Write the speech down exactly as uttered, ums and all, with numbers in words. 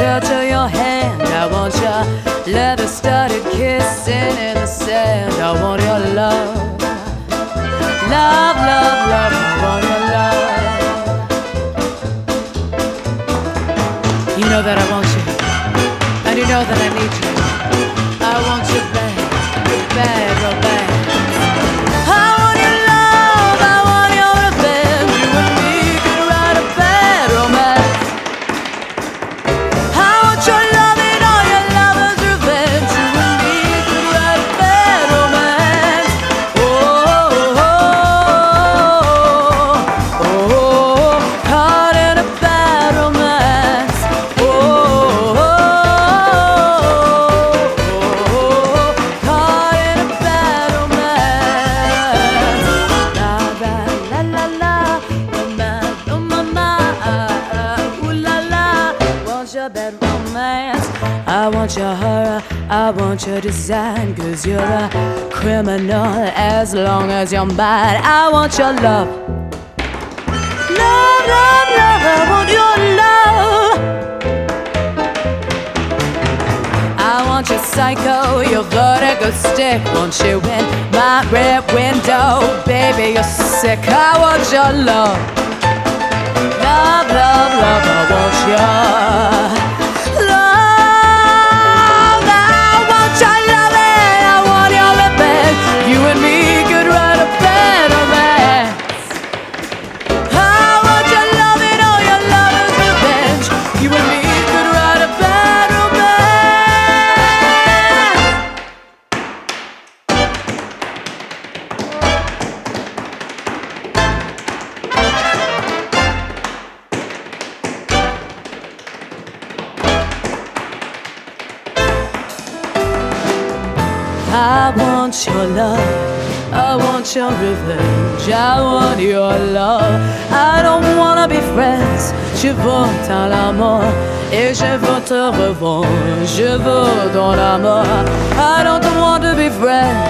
touch of your hand. I want your leather-studded kissing in the sand. I want your love, love, love, love. I want your love. You know that I want you, and you know that I need you. I want you bad, bad, real bad. I want your love, I want your revenge. You and me could write a bad romance. I want your love and all your lovers' revenge. You and me could write a bad romance. Oh, oh, oh, oh, oh, caught in a bad romance. Oh, oh, oh, oh, caught in a bad romance. La la la la la, oh my, oh my, my, ooh la la. Want your bad romance. I want your horror, I want your design. Cause you're a criminal as long as you're mine. I want your love, love, love, love. I want your love. I want your psycho, your vertigo stick. Want you in my rear window, baby, you're sick. I want your love, love, love, love. I want your love. I want your love and I want your revenge. You and me could write a bad romance. I want your love and all your lovers' revenge. You and me could write a bad romance. I want your love, I want your revenge. I want your love. I don't wanna be friends. Je veux ton amour et je veux te revoir. Je veux ton amour. I don't want to be friends.